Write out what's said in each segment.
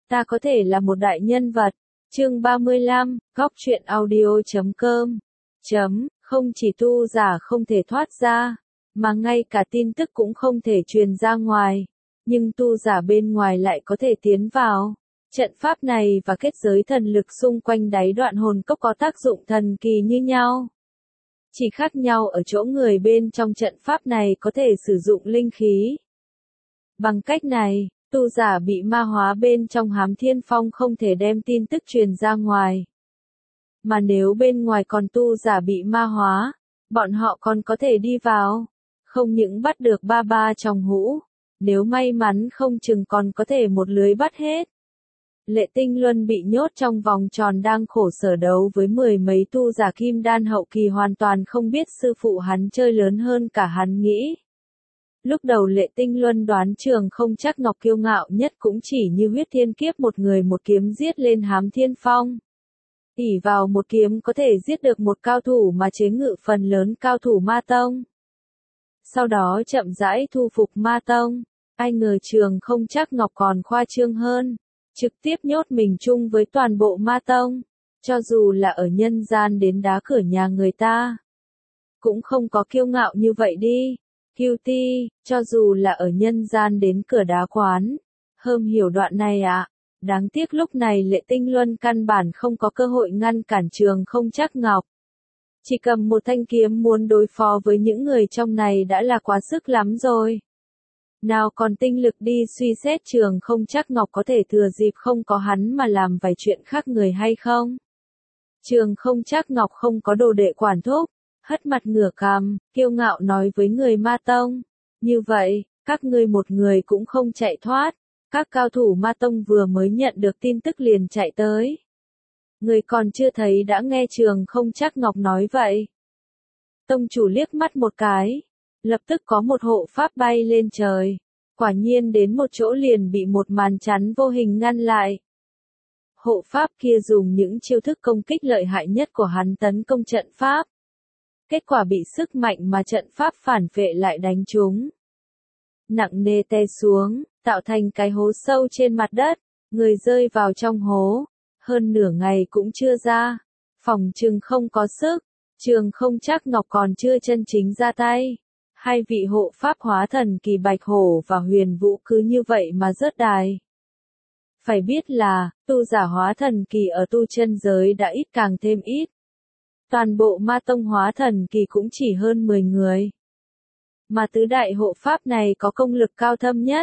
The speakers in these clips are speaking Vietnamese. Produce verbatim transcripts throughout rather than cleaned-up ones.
Ta có thể là một đại nhân vật. Chương ba mươi lăm, góc truyện audio chấm com. Chấm, không chỉ tu giả không thể thoát ra, mà ngay cả tin tức cũng không thể truyền ra ngoài. Nhưng tu giả bên ngoài lại có thể tiến vào. Trận pháp này và kết giới thần lực xung quanh đáy đoạn hồn cốc có tác dụng thần kỳ như nhau. Chỉ khác nhau ở chỗ người bên trong trận pháp này có thể sử dụng linh khí. Bằng cách này, tu giả bị ma hóa bên trong Hám Thiên Phong không thể đem tin tức truyền ra ngoài. Mà nếu bên ngoài còn tu giả bị ma hóa, bọn họ còn có thể đi vào. Không những bắt được ba ba trong hũ, nếu may mắn không chừng còn có thể một lưới bắt hết. Lệ Tinh Luân bị nhốt trong vòng tròn đang khổ sở đấu với mười mấy tu giả kim đan hậu kỳ hoàn toàn không biết sư phụ hắn chơi lớn hơn cả hắn nghĩ. Lúc đầu Lệ Tinh Luân đoán Trường Không Trắc Ngọc kiêu ngạo nhất cũng chỉ như huyết thiên kiếp một người một kiếm giết lên Hám Thiên Phong. ỷ vào một kiếm có thể giết được một cao thủ mà chế ngự phần lớn cao thủ ma tông. Sau đó chậm rãi thu phục ma tông, ai ngờ Trường Không Trắc Ngọc còn khoa trương hơn, trực tiếp nhốt mình chung với toàn bộ ma tông, cho dù là ở nhân gian đến đá cửa nhà người ta. Cũng không có kiêu ngạo như vậy đi. Kiêu ti, cho dù là ở nhân gian đến cửa đá quán. Hơm hiểu đoạn này ạ. À? Đáng tiếc lúc này Lệ Tinh Luân căn bản không có cơ hội ngăn cản Trường Không Trắc Ngọc. Chỉ cầm một thanh kiếm muốn đối phó với những người trong này đã là quá sức lắm rồi. Nào còn tinh lực đi suy xét Trường Không Trắc Ngọc có thể thừa dịp không có hắn mà làm vài chuyện khác người hay không. Trường Không Trắc Ngọc không có đồ đệ quản thúc, hất mặt ngửa cằm, kiêu ngạo nói với người ma tông. Như vậy, các ngươi một người cũng không chạy thoát. Các cao thủ ma tông vừa mới nhận được tin tức liền chạy tới. Người còn chưa thấy đã nghe Trường Không Trắc Ngọc nói vậy. Tông chủ liếc mắt một cái. Lập tức có một hộ pháp bay lên trời. Quả nhiên đến một chỗ liền bị một màn chắn vô hình ngăn lại. Hộ pháp kia dùng những chiêu thức công kích lợi hại nhất của hắn tấn công trận pháp. Kết quả bị sức mạnh mà trận pháp phản vệ lại đánh trúng. Nặng nề té xuống, tạo thành cái hố sâu trên mặt đất. Người rơi vào trong hố. Hơn nửa ngày cũng chưa ra. Phòng chừng không có sức. Trường Không Trắc Ngọc còn chưa chân chính ra tay. Hai vị hộ pháp hóa thần kỳ Bạch Hổ và Huyền Vũ cứ như vậy mà rớt đài. Phải biết là, tu giả hóa thần kỳ ở tu chân giới đã ít càng thêm ít. Toàn bộ ma tông hóa thần kỳ cũng chỉ hơn mười người. Mà tứ đại hộ pháp này có công lực cao thâm nhất.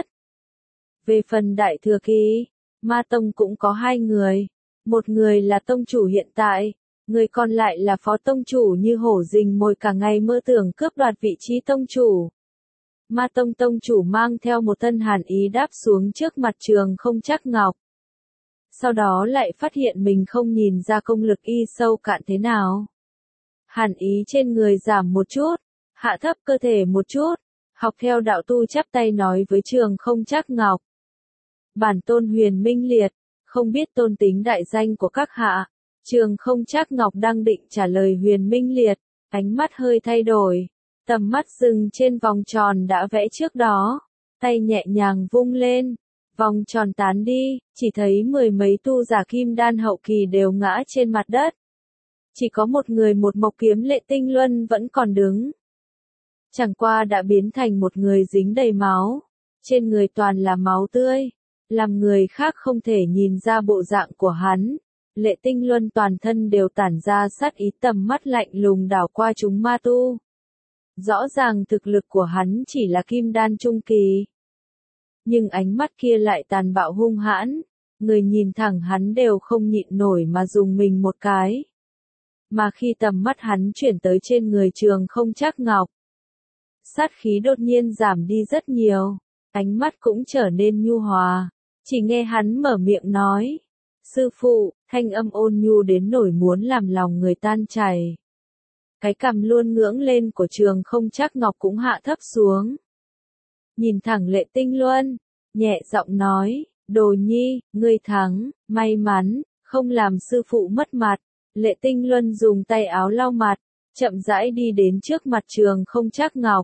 Về phần đại thừa kỳ, ma tông cũng có hai người. Một người là tông chủ hiện tại. Người còn lại là phó tông chủ như hổ rình mồi cả ngày mơ tưởng cướp đoạt vị trí tông chủ. Ma tông tông chủ mang theo một thân hàn ý đáp xuống trước mặt Trường Không Trắc Ngọc. Sau đó lại phát hiện mình không nhìn ra công lực y sâu cạn thế nào. Hàn ý trên người giảm một chút, hạ thấp cơ thể một chút, học theo đạo tu chắp tay nói với Trường Không Trắc Ngọc. Bản tôn Huyền Minh Liệt, không biết tôn tính đại danh của các hạ. Trường Không Trắc Ngọc đang định trả lời Huyền Minh Liệt, ánh mắt hơi thay đổi, tầm mắt dừng trên vòng tròn đã vẽ trước đó, tay nhẹ nhàng vung lên, vòng tròn tán đi, chỉ thấy mười mấy tu giả kim đan hậu kỳ đều ngã trên mặt đất. Chỉ có một người một mộc kiếm Lệ Tinh Luân vẫn còn đứng. Chẳng qua đã biến thành một người dính đầy máu, trên người toàn là máu tươi, làm người khác không thể nhìn ra bộ dạng của hắn. Lệ Tinh Luân toàn thân đều tản ra sát ý, tầm mắt lạnh lùng đảo qua chúng ma tu. Rõ ràng thực lực của hắn chỉ là kim đan trung kỳ. Nhưng ánh mắt kia lại tàn bạo hung hãn, người nhìn thẳng hắn đều không nhịn nổi mà dùng mình một cái. Mà khi tầm mắt hắn chuyển tới trên người Trường Không Trắc Ngọc, sát khí đột nhiên giảm đi rất nhiều, ánh mắt cũng trở nên nhu hòa, chỉ nghe hắn mở miệng nói. Sư phụ, thanh âm ôn nhu đến nổi muốn làm lòng người tan chảy. Cái cằm luôn ngưỡng lên của Trường Không Trắc Ngọc cũng hạ thấp xuống. Nhìn thẳng Lệ Tinh Luân, nhẹ giọng nói, Đồ Nhi, ngươi thắng, may mắn, không làm sư phụ mất mặt. Lệ Tinh Luân dùng tay áo lau mặt, chậm rãi đi đến trước mặt Trường Không Trắc Ngọc.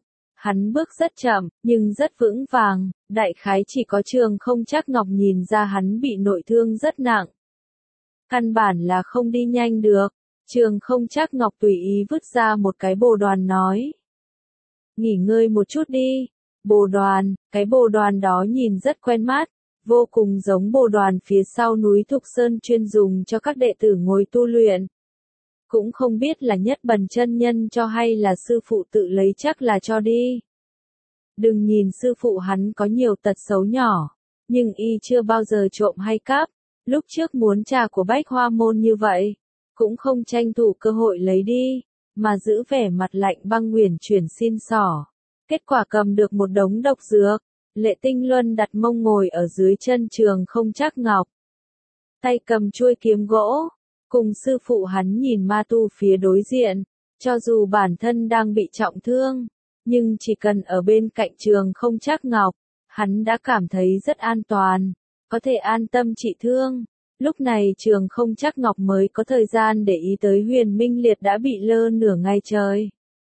Hắn bước rất chậm, nhưng rất vững vàng, đại khái chỉ có Trường Không Trác Ngọc nhìn ra hắn bị nội thương rất nặng. Căn bản là không đi nhanh được, Trường Không Trác Ngọc tùy ý vứt ra một cái bồ đoàn nói. Nghỉ ngơi một chút đi. Bồ đoàn, cái bồ đoàn đó nhìn rất quen mắt, vô cùng giống bồ đoàn phía sau núi Thục Sơn chuyên dùng cho các đệ tử ngồi tu luyện. Cũng không biết là Nhất Bần chân nhân cho hay là sư phụ tự lấy, chắc là cho đi. Đừng nhìn sư phụ hắn có nhiều tật xấu nhỏ, nhưng y chưa bao giờ trộm hay cắp, lúc trước muốn trà của Bách Hoa Môn như vậy, cũng không tranh thủ cơ hội lấy đi, mà giữ vẻ mặt lạnh băng nguyền chuyển xin xỏ. Kết quả cầm được một đống độc dược. Lệ Tinh Luân đặt mông ngồi ở dưới chân Trường Không Trác Ngọc, tay cầm chuôi kiếm gỗ, cùng sư phụ hắn nhìn ma tu phía đối diện. Cho dù bản thân đang bị trọng thương, nhưng chỉ cần ở bên cạnh Trường Không Trác Ngọc, hắn đã cảm thấy rất an toàn, có thể an tâm trị thương. Lúc này Trường Không Trác Ngọc mới có thời gian để ý tới Huyền Minh Liệt đã bị lơ nửa ngày trời.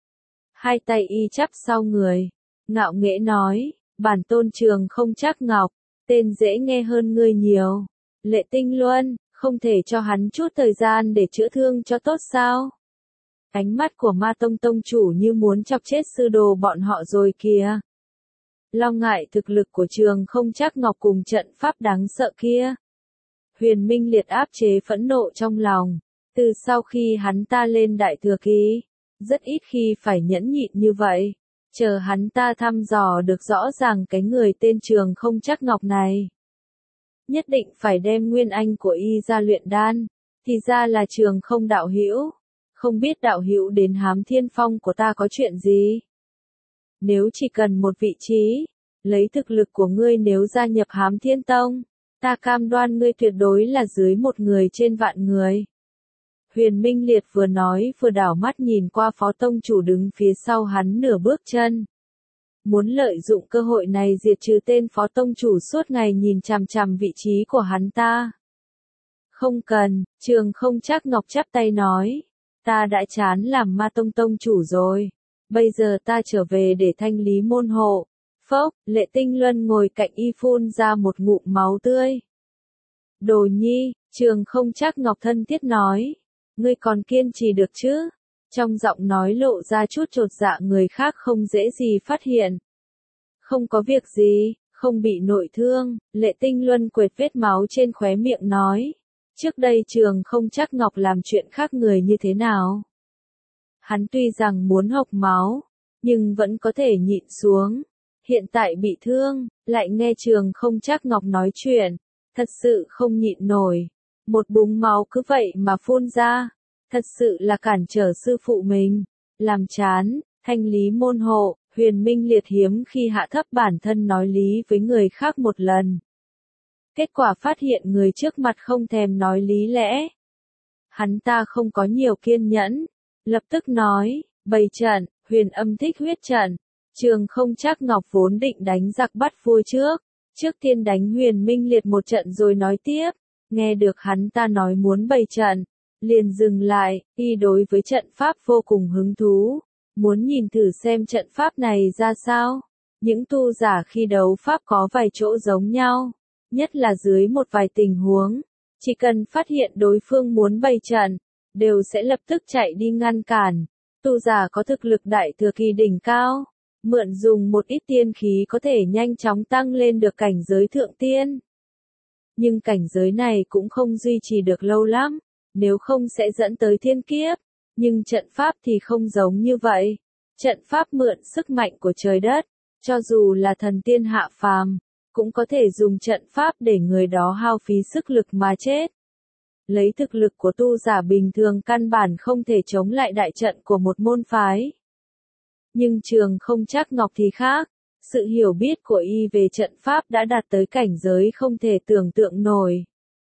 Hai tay y chắp sau người, ngạo nghễ nói, bản tôn Trường Không Trác Ngọc, tên dễ nghe hơn ngươi nhiều. Lệ Tinh Luân, không thể cho hắn chút thời gian để chữa thương cho tốt sao? Ánh mắt của Ma Tông tông chủ như muốn chọc chết sư đồ bọn họ rồi kìa. Lo ngại thực lực của Trường Không Trác Ngọc cùng trận pháp đáng sợ kia. Huyền Minh Liệt áp chế phẫn nộ trong lòng, từ sau khi hắn ta lên đại thừa kỳ, rất ít khi phải nhẫn nhịn như vậy, chờ hắn ta thăm dò được rõ ràng cái người tên Trường Không Trác Ngọc này. Nhất định phải đem nguyên anh của y ra luyện đan, thì ra là Trường Không đạo hữu, không biết đạo hữu đến Hám Thiên Phong của ta có chuyện gì? Nếu chỉ cần một vị trí, lấy thực lực của ngươi nếu gia nhập Hám Thiên Tông, ta cam đoan ngươi tuyệt đối là dưới một người trên vạn người. Huyền Minh Liệt vừa nói vừa đảo mắt nhìn qua phó tông chủ đứng phía sau hắn nửa bước chân. Muốn lợi dụng cơ hội này diệt trừ tên phó tông chủ suốt ngày nhìn chằm chằm vị trí của hắn ta. Không cần, Trường Không Trác Ngọc chắp tay nói. Ta đã chán làm Ma Tông tông chủ rồi. Bây giờ ta trở về để thanh lý môn hộ. Phốc, Lệ Tinh Luân ngồi cạnh y phun ra một ngụm máu tươi. Đồ nhi, Trường Không Trác Ngọc thân thiết nói. Ngươi còn kiên trì được chứ? Trong giọng nói lộ ra chút chột dạ người khác không dễ gì phát hiện. Không có việc gì, không bị nội thương, Lệ Tinh Luân quệt vết máu trên khóe miệng nói. Trước đây Trường Không Trác Ngọc làm chuyện khác người như thế nào? Hắn tuy rằng muốn hộc máu, nhưng vẫn có thể nhịn xuống. Hiện tại bị thương, lại nghe Trường Không Trác Ngọc nói chuyện, thật sự không nhịn nổi. Một búng máu cứ vậy mà phun ra, thật sự là cản trở sư phụ mình. Làm chán, thanh lý môn hộ, Huyền Minh Liệt hiếm khi hạ thấp bản thân nói lý với người khác một lần. Kết quả phát hiện người trước mặt không thèm nói lý lẽ. Hắn ta không có nhiều kiên nhẫn, lập tức nói, bày trận, Huyền Âm Thích Huyết trận. Trường Không Trác Ngọc vốn định đánh giặc bắt vua trước, trước tiên đánh Huyền Minh Liệt một trận rồi nói tiếp. Nghe được hắn ta nói muốn bày trận, liền dừng lại, y đối với trận pháp vô cùng hứng thú, muốn nhìn thử xem trận pháp này ra sao. Những tu giả khi đấu pháp có vài chỗ giống nhau, nhất là dưới một vài tình huống, chỉ cần phát hiện đối phương muốn bày trận, đều sẽ lập tức chạy đi ngăn cản. Tu giả có thực lực đại thừa kỳ đỉnh cao, mượn dùng một ít tiên khí có thể nhanh chóng tăng lên được cảnh giới thượng tiên. Nhưng cảnh giới này cũng không duy trì được lâu lắm, nếu không sẽ dẫn tới thiên kiếp. Nhưng trận pháp thì không giống như vậy. Trận pháp mượn sức mạnh của trời đất, cho dù là thần tiên hạ phàm, cũng có thể dùng trận pháp để người đó hao phí sức lực mà chết. Lấy thực lực của tu giả bình thường căn bản không thể chống lại đại trận của một môn phái. Nhưng Trường Không Trác Ngọc thì khác. Sự hiểu biết của y về trận pháp đã đạt tới cảnh giới không thể tưởng tượng nổi.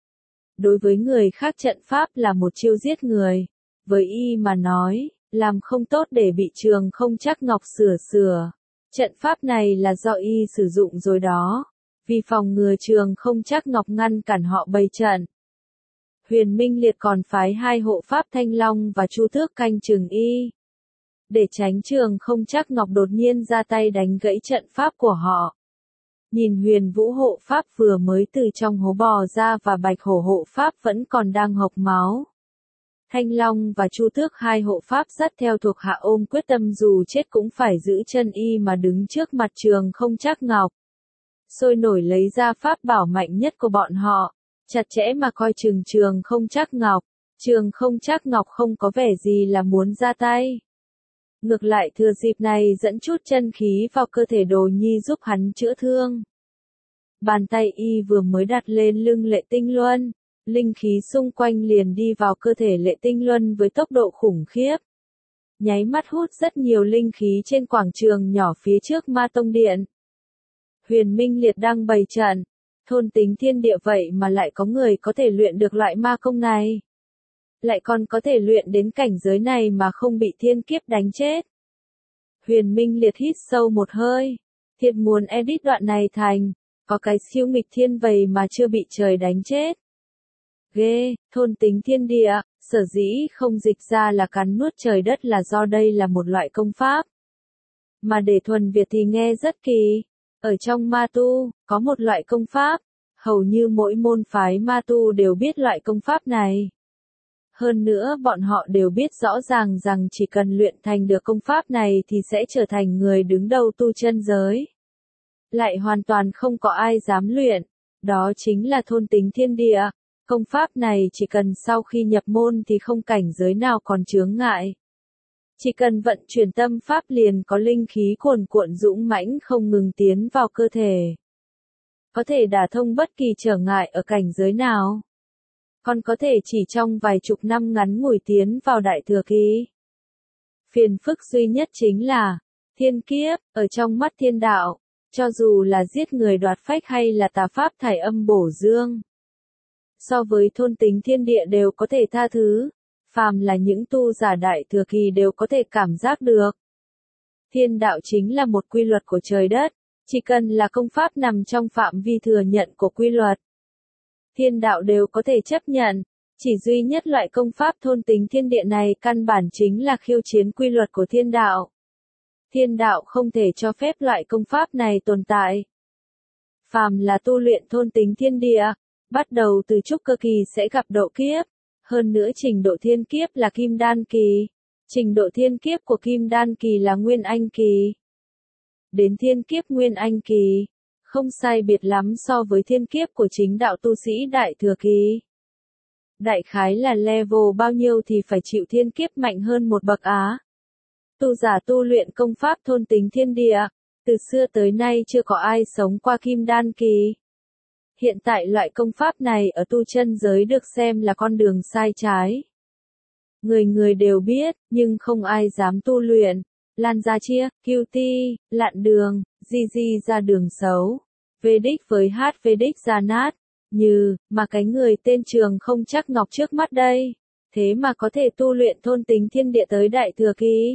Đối với người khác trận pháp là một chiêu giết người. Với y mà nói, làm không tốt để bị Trường Không Trác Ngọc sửa sửa. Trận pháp này là do y sử dụng rồi đó. Vì phòng ngừa Trường Không Trác Ngọc ngăn cản họ bày trận. Huyền Minh Liệt còn phái hai hộ pháp Thanh Long và Chu Tước canh chừng y. để tránh Trường Không Trắc Ngọc đột nhiên ra tay đánh gãy trận pháp của họ. Nhìn Huyền Vũ hộ pháp vừa mới từ trong hố bò ra và Bạch Hổ hộ pháp vẫn còn đang hộc máu. Thanh Long và Chu Tước hai hộ pháp dắt theo thuộc hạ ôm quyết tâm dù chết cũng phải giữ chân y mà đứng trước mặt Trường Không Trắc Ngọc. Sôi nổi lấy ra pháp bảo mạnh nhất của bọn họ, chặt chẽ mà coi chừng Trường Không Trắc Ngọc. Trường Không Trắc Ngọc không có vẻ gì là muốn ra tay. Ngược lại thừa dịp này dẫn chút chân khí vào cơ thể Đồ Nhi giúp hắn chữa thương. Bàn tay y vừa mới đặt lên lưng Lệ Tinh Luân, linh khí xung quanh liền đi vào cơ thể Lệ Tinh Luân với tốc độ khủng khiếp. Nháy mắt hút rất nhiều linh khí trên quảng trường nhỏ phía trước Ma Tông Điện. Huyền Minh Liệt đang bày trận, thôn tính thiên địa vậy mà lại có người có thể luyện được loại ma công này. Lại còn có thể luyện đến cảnh giới này mà không bị thiên kiếp đánh chết. Huyền Minh Liệt hít sâu một hơi, thiệt muốn edit đoạn này thành, có cái siêu nghịch thiên vầy mà chưa bị trời đánh chết. Ghê, thôn tính thiên địa, sở dĩ không dịch ra là cắn nuốt trời đất là do đây là một loại công pháp. Mà để thuần Việt thì nghe rất kỳ. Ở trong ma tu, có một loại công pháp, hầu như mỗi môn phái ma tu đều biết loại công pháp này. Hơn nữa bọn họ đều biết rõ ràng rằng chỉ cần luyện thành được công pháp này thì sẽ trở thành người đứng đầu tu chân giới. Lại hoàn toàn không có ai dám luyện, đó chính là thôn tính thiên địa. Công pháp này chỉ cần sau khi nhập môn thì không cảnh giới nào còn chướng ngại. Chỉ cần vận chuyển tâm pháp liền có linh khí cuồn cuộn dũng mãnh không ngừng tiến vào cơ thể. Có thể đả thông bất kỳ trở ngại ở cảnh giới nào. Còn có thể chỉ trong vài chục năm ngắn ngủi tiến vào đại thừa kỳ. Phiền phức duy nhất chính là, thiên kiếp, ở trong mắt thiên đạo, cho dù là giết người đoạt phách hay là tà pháp thải âm bổ dương. So với thôn tính thiên địa đều có thể tha thứ. Phàm là những tu giả đại thừa kỳ đều có thể cảm giác được. Thiên đạo chính là một quy luật của trời đất, chỉ cần là công pháp nằm trong phạm vi thừa nhận của quy luật. Thiên đạo đều có thể chấp nhận, chỉ duy nhất loại công pháp thôn tính thiên địa này căn bản chính là khiêu chiến quy luật của thiên đạo. Thiên đạo không thể cho phép loại công pháp này tồn tại. Phàm là tu luyện thôn tính thiên địa, bắt đầu từ trúc cơ kỳ sẽ gặp độ kiếp. Hơn nữa trình độ thiên kiếp là kim đan kỳ. Trình độ thiên kiếp của kim đan kỳ là nguyên anh kỳ. Đến thiên kiếp nguyên anh kỳ, không sai biệt lắm so với thiên kiếp của chính đạo tu sĩ đại thừa kỳ. Đại khái là level bao nhiêu thì phải chịu thiên kiếp mạnh hơn một bậc á. Tu giả tu luyện công pháp thôn tính thiên địa, từ xưa tới nay chưa có ai sống qua kim đan kỳ. Hiện tại loại công pháp này ở tu chân giới được xem là con đường sai trái. Người người đều biết, nhưng không ai dám tu luyện. Lan ra chia, Q T, lạn đường, G G ra đường xấu. Vedic với H Vedic ra nát. Như, mà cái người tên Trường Không Trắc Ngọc trước mắt đây. Thế mà có thể tu luyện thôn tính thiên địa tới đại thừa kỳ.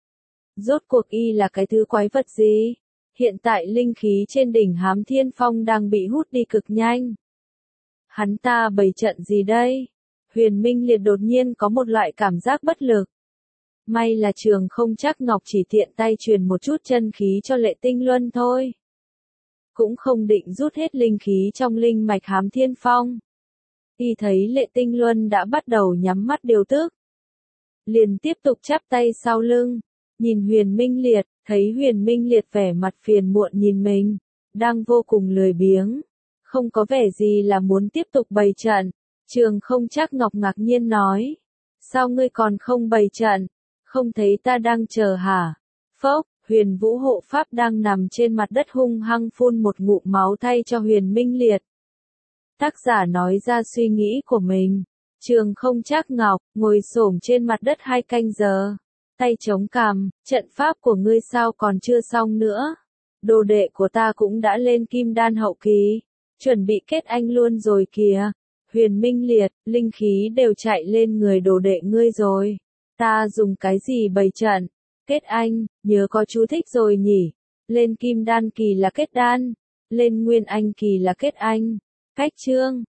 Rốt cuộc y là cái thứ quái vật gì? Hiện tại linh khí trên đỉnh Hám Thiên Phong đang bị hút đi cực nhanh. Hắn ta bày trận gì đây? Huyền Minh Liệt đột nhiên có một loại cảm giác bất lực. May là Trường Không Trắc Ngọc chỉ tiện tay truyền một chút chân khí cho Lệ Tinh Luân thôi. Cũng không định rút hết linh khí trong linh mạch Hám Thiên Phong. Y thấy Lệ Tinh Luân đã bắt đầu nhắm mắt điều tức. Liền tiếp tục chắp tay sau lưng. Nhìn Huyền Minh Liệt, thấy Huyền Minh Liệt vẻ mặt phiền muộn nhìn mình, đang vô cùng lười biếng, không có vẻ gì là muốn tiếp tục bày trận. Trường Không Trắc Ngọc ngạc nhiên nói, sao ngươi còn không bày trận, không thấy ta đang chờ hả? Phốc, Huyền Vũ hộ pháp đang nằm trên mặt đất hung hăng phun một ngụm máu thay cho Huyền Minh Liệt. Tác giả nói ra suy nghĩ của mình. Trường Không Trắc Ngọc ngồi xổm trên mặt đất hai canh giờ. Tay chống cằm, trận pháp của ngươi sao còn chưa xong nữa. Đồ đệ của ta cũng đã lên kim đan hậu kỳ, chuẩn bị kết anh luôn rồi kìa. Huyền Minh Liệt, linh khí đều chạy lên người đồ đệ ngươi rồi. Ta dùng cái gì bày trận? Kết anh, nhớ có chú thích rồi nhỉ. Lên kim đan kỳ là kết đan, lên nguyên anh kỳ là kết anh. Cách chương